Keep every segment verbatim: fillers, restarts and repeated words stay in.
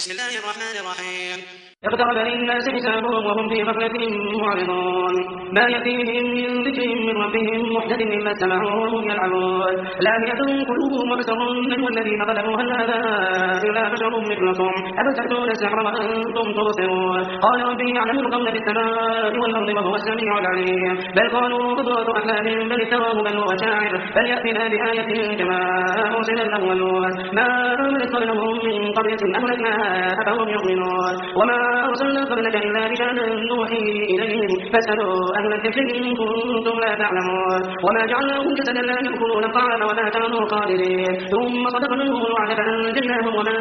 بسم الله الرحمن الرحيم. اقترب للناس حسابهم وهم في غفلة معرضون ما يأتيهم من ذكر من ربهم محدث إلا سمعوه وهم يلعبون لاهية قلوبهم وأسرهم والذين ظلموا هل هذا إلا بشر مثلكم أفتأتون السحر وأنتم تبصرون قال ربي يعلم القول في السماء والأرض وهو السميع العليم بل قالوا أضغاث أحلام بل افتراه بل هو شاعر فليأتنا بآية كما أرسل الأولون ما آمنت قبلهم من قرية أهلكناها أفهم يؤمنون وما أرسلنا قبلك إلا رجالا نوحي إليهم فاسألوا أهل الذكر إن كنتم لا تعلمون وما جعلناهم جسدا لا يأكلون الطعام وما كانوا خالدين ثم صدقناهم الوعد فأنجيناهم ومن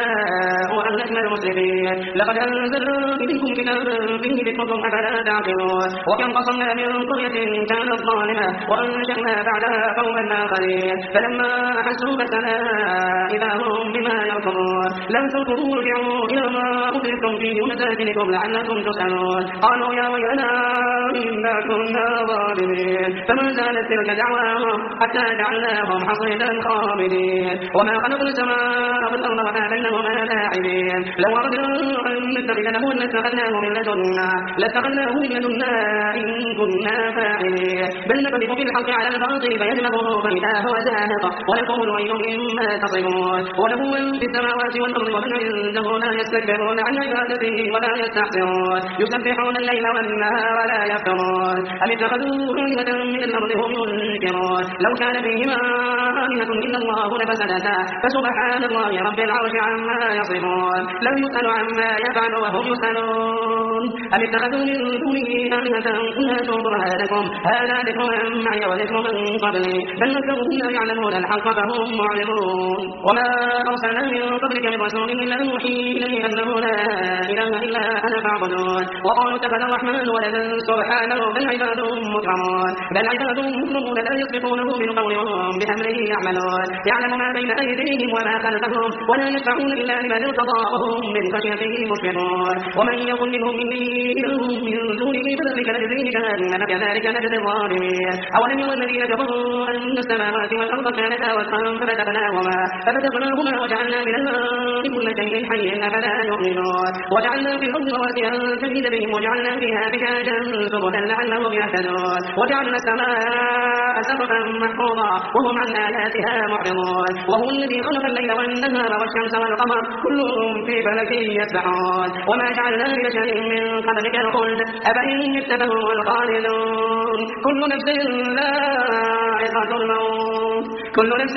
نشاء وأهلكنا المسرفين لقد أنزلنا إليكم كتابا فيه ذكركم أفلا تعقلون وكم قصمنا من قرية كانت ظالمة وأنشأنا بعدها قوما آخرين فلما أحسوا بأسنا إذا هم بما يركضون لم تركضوا ارجعوا إلى ما أخذتم فيه مساكنكم لعلكم تسألون قالوا يا ويلنا إنا كنا ظالمين فما زالت تلك دعواهم حتى جعلناهم حصيدا خامدين وما خلقنا السماء والأرض وما بينهما لاعبين لو أردنا أن نتخذ لهوا لاتخذناه من لدنا لاتخذناه من لدنا إن كنا فاعلين بل نكذب بالحق على الباطل فيدمغه فإذا هو زاهق ويقول ويل مما تصفون وله من في السماوات والأرض ومن عنده لا يستكبرون عن عبادته ولا يستحسرون يسبحون الليل والنهار لا يفترون أم اتخذوا آلهة من الأرض هم ينكرون لو كان فيهما آلهة إلا الله لفسدتا فسبحان الله رب العرش عما يصفون لا يسأل عما يفعل وهم يسألون أم اتخذوا من دونه آلهة قل هاتوا برهانكم هذا ذكر من معي وذكر من قبلي بل أكثرهم لا يعلمون الحق فهم معرضون وما أرسلنا من قبلك من رسول إلا نوحي إليه أنه لا إله إلا أنا فاعبدون وقالوا اتخذ الرحمن ولدا سبحانه بل عباد مكرمون بل عباد مكرمون لا يسبقونه بالقول وهم بأمره يعملون يعلم ما بين أيديهم وما خلفهم ولا يشفعون إلا لمن ارتضى وهم من خشيته مشفقون ومن يقل منهم إني إله من دونه فذلك نجزيه جهنم كذلك نجزي الظالمين أولم يرى الذين كفروا أن السماوات والأرض كانتا وطئا ففتقناهما ففتقناهما وجعلنا من الماء كل شيء حي أفلا يؤمنون وجعلنا في الأرض رواسي أن تميد بهم وجعلنا فيها فجاجا سبلا لعلهم يهتدون وجعلنا السماء سقفا محفوظا وهم عن آياتها معرضون وهو الذي خلق الليل والنهار والشمس والقمر كلهم في فلك يسبحون وما جعلنا لبشر من قبلك الخلد أفإن مت فهم الخالدون كل نفس ذائقة الموت كل نفس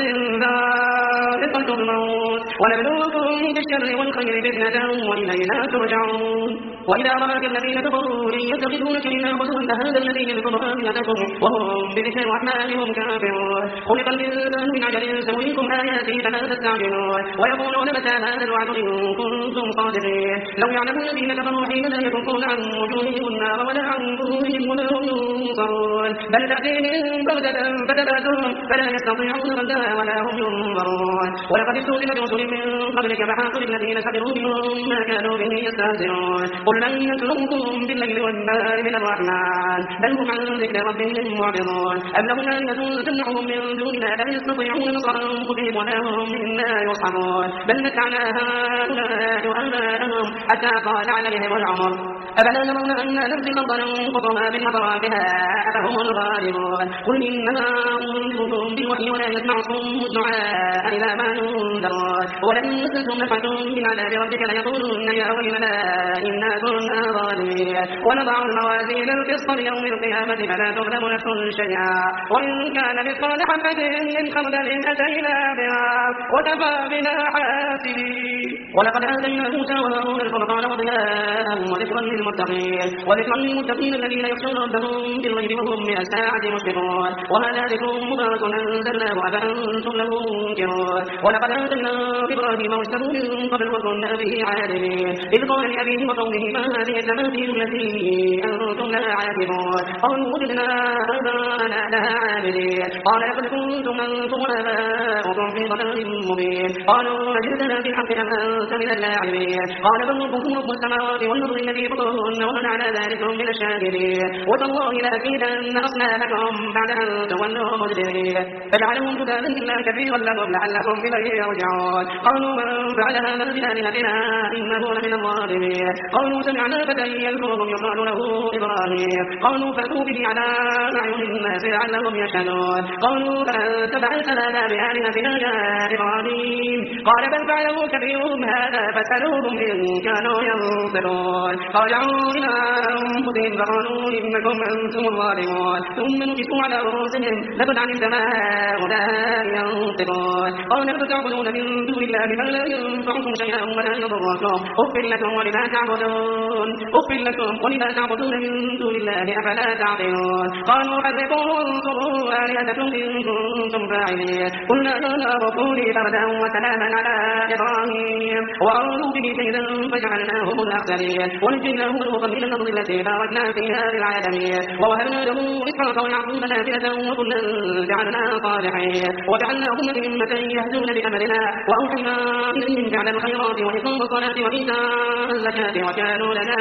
ذائقة الموت ونبلوكم بالشر والخير فتنة وإلينا ترجعون وإذا رآك الذين كفروا إن يتخذونك إلا هزوا هذا الذي يذكر آلهتكم وهم بذكر الرحمن هم كافرون خلق الإنسان من عجل سويكم آياتي فلا تستعجلون ويقولون متى هذا الوعد إن كنتم صادقين لو يعلم الذين كفروا حين لا يكفون عن وجوههم النار ولا عن ظهورهم ولا هم ينصرون بل تأتيهم بغتة فتبعتهم فلا يستطيعون ردها ولا هم ينظرون ولقد استهزئت برسل من قبلك فحاق بالذين سخروا منهم ما كانوا به يستهزئون قل من يكلمكم بالليل والنهار من الرحمن بل هم عن ذكر ربهم معرضون أم لهم آلهة تمنعهم من دوننا لا يستطيعون نصر أنفسهم ولا هم منا يصحبون بل متعنا هؤلاء وآباءهم حتى طال عليهم العمر أفلا يرون أنا نأتي الأرض ننقضها من أطرافها أفهم الغالبون قل إنما أنذركم بالوحي ولا يسمع صم الدعاء إذا ما ينذرون ولئن مسلتم نفعة من عذاب ربك ليقولن يا ويلنا إنا كنا ظالمين ونضع الموازين القسط ليوم القيامة فلا تظلم نفس شيئا وإن كان مثقال حبة من خردل أتينا بها وكفى بنا حاسبين ولقد آتينا موسى وهارون الفرقان وضياء وذكرا للمتقين وذكرا للمتقين الذين يخشون ربهم بالغيب وهم من الساعة مشفقون وهذا ذكر مبارك أنزلناه أفأنتم له منكرون ولقد آتينا إبراهيم رشده من قبل وكنا به عالمين إذ قال لأبيه وقومه ما هذه التماثيل التي أنتم لها عاكفون قالوا وجدنا آباءنا لها عابدين قال لقد كنتم أنتم وآباؤكم في ضلال مبين قالوا أجئتنا بالحق أم أنت من اللاعبين قال بل ربكم رب السماوات والأرض الذي فطرهن وأنا على ذلك من الشاهدين وتالله لأكيدن أصنامكم بعد أن تولوا مدبرين فجعلهم جذاذا إلا كثيرا لهم لعلهم إليه يرجعون قالوا من فعل هذا بآلهتنا إنه لمن الظالمين قالوا سمعنا فتى يذكرهم يقال له إبراهيم قالوا فأتوا به على أعين الناس لعلهم يشهدون قالوا فأنت بعثت لنا بآلهتنا يا إبراهيم قال بل فعله كبيرهم هذا فاسألوهم إن كانوا ينطقون قالوا إلى أنفسهم فقالوا إنكم أنتم الظالمون ثم نكسوا على رؤوسهم لقد علمت ما هؤلاء ينطقون قال لقد تعبدون من دون الله ما لا ينفعكم شيئا ولا يضركم أف لكم ولما تعبدون أف لكم ولما تعبدون من دون الله أفلا تعقلون قالوا حذقوا وانصروا آلهتكم إن كنتم فاعلين قلنا يا نار كوني بردا وسلاما على إبراهيم وأرادوا به كيدا فجعلناهم الأخسرين ونجيناه لوطا من الأرض التي باركنا فيها للعالمين ووهبنا له إسحاق ويعقوب نافلة وكلا جعلنا صالحين وجعلناهم أئمة يهدون بأمرنا وأوحينا إليهم فعل الخيرات وإقام الصلاة وإيتاء الزكاة وكانوا لنا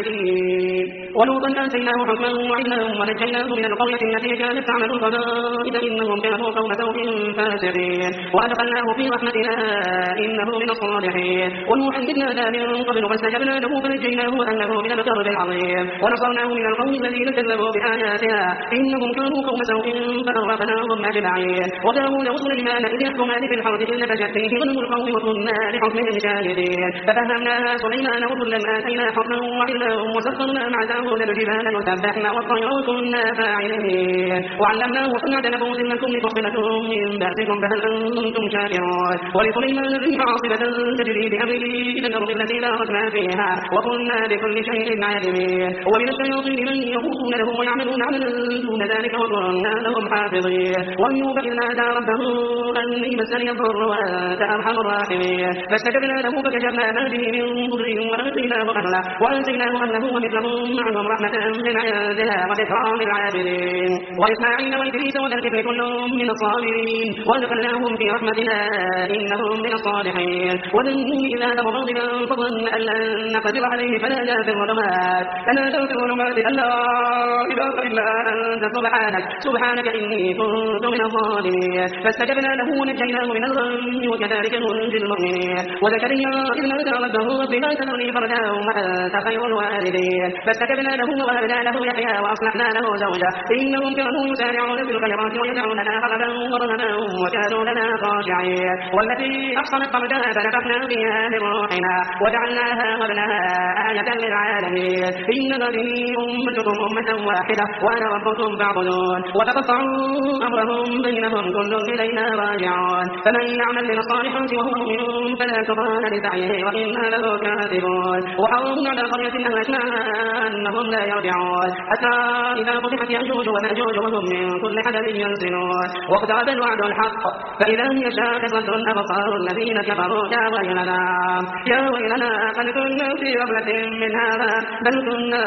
عابدين ولوطا آتيناه حكما وعلما ونجيناه من القرية التي كانت تعمل الخبائث إنهم كانوا قوم سوء فاسقين وأدخلناه في رحمتنا إنه من الصالحين ونوحا إذ نادى من قبل فاستجبنا له فنجيناه وأهله من الكرب العظيم ونصرناه من القوم الذين كذبوا بآياتنا إنهم كانوا قوم سوء فأغرقناهم أجمعين وداود وسليمان إذ يحكمان في الحرث إذ نفشت فيه غنم القوم وكنا لحكمهم شاهدين ففهمناها سليمان وكلا آتينا حكما وعلما وسخرنا مع داود الجبال يسبحن والطير وكنا فاعلين وعلمناه صنعة لبوس لكم لتصلكم من بأسكم فهل أنتم شاكرون ولسليمان الريح عاصفة تجري بأمره إلى الأرض التي باركنا فيها وكنا بكل شيء عالمين ومن الشياطين من يغوصون له ويعملون عملا دون ذلك وكنا لهم حافظين وأيوب إذ نادى ربه أني مسني الضر وأنت أرحم الراحمين فاستجبنا له فكشفنا ما به من ضر وآتيناه أهله وآتيناه أهله ومثلهم معهم رحمة من عندنا وذكرى للعابدين وإسماعيل وإدريس وذا الكفر كلهم من الصابرين وأدخلناهم في رحمتنا إنهم من الصالحين وذنون إذا ذهب مغضبا فظن أن لن نقدر عليه فنادى في الظلمات فنادى في الظلمات أن لا إله إلا أنت سبحانك سبحانك إني كنت من الظالمين فاستجبنا له ونجيناه من الغم وكذلك ننجي المؤمنين وزكريا إذ نادى ربه رب لا تذرني فردا وأنت خير الوالدين فاستجبنا له ووهبنا له يحيى وأصلحنا له زوجه إنهم كانوا يسارعون في الخيرات ويدعوننا رغبا ورهبا وكانوا لنا خاشعين والتي أحصنت فرجها فنفخنا فيها من روحنا وجعلناها وابنها آية للعالمين إن هذه أمتكم أمة واحدة وأنا ربكم فاعبدون وتقطعوا أمرهم بينهم كل إلينا راجعون فمن يعمل من الصالحات وهو مؤمن فلا كفران لسعيه وإنا له كاتبون وحرمنا على قرية أهلكناها أنهم لا يرجعون حتى إذا فتحت يأجوج ومأجوج وهم من كل حدب ينسلون واقترب الوعد الحق فإذا هي شاخصة أبصار الذين كفروا يا ويلنا يا ويلنا قد كنا في غفلة من هذا بل كنا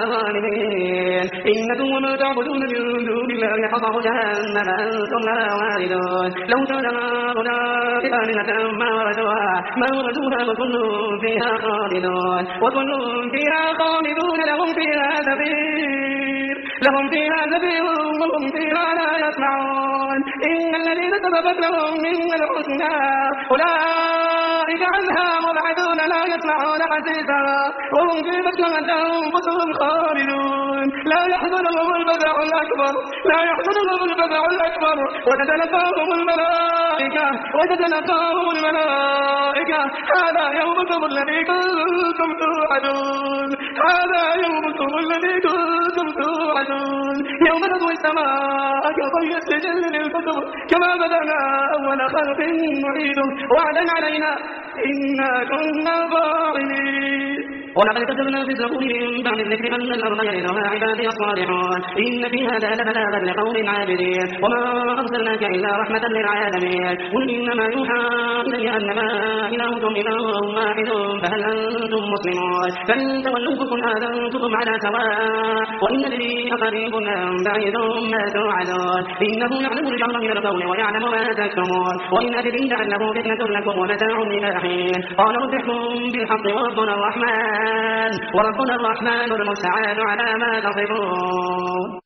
ظالمين إنكم وما تعبدون من دون الله حصب جهنم أنتم لها واردون لو كان هؤلاء آلهة ما وردوها ما وردوها وكل فيها خالدون وكل فيها خالدون لهم فيها زفير لهم فيها زفير وهم فيها لا يسمعون إن الذين سبقت لهم من الحسنى أولئك عنها مبعدون لا يسمعون حسيسا وهم في مشنة أنفسهم خالدون لا يحزنهم الفزع الأكبر لا يحزنهم الفزع الأكبر وتتلقاهم الملائكة وتتلقاهم الملائكة هذا يومكم الذي كنتم توعدون هذا يومكم الذي كنتم توعدون يوم نطوي السماء كطي السجل للكتب كما بدأنا أول خلق نعيده وعدا علينا إنا كنا فاعلين ولقد كتبنا في الزبور من بعد الذكر أن الأرض يرثها عبادي الصالحون إن في هذا لبلاغا لقوم عابدين وما أرسلناك إلا رحمة للعالمين قل إنما يوحى إلي أنما إلهكم إله واحد فهل أنتم مسلمون فإن تولوا فقل آذنتكم على سواء وإن الذي قريب أم بعيد ما توعدون إنه يعلم الجهر من القول ويعلم ما تكتمون وإن أدري لعله فتنة لكم ومتاع إلى حين قال رب احكم بالحق وربنا الرحمن الميزان وربنا الرحمن المستعان على ما تصفون.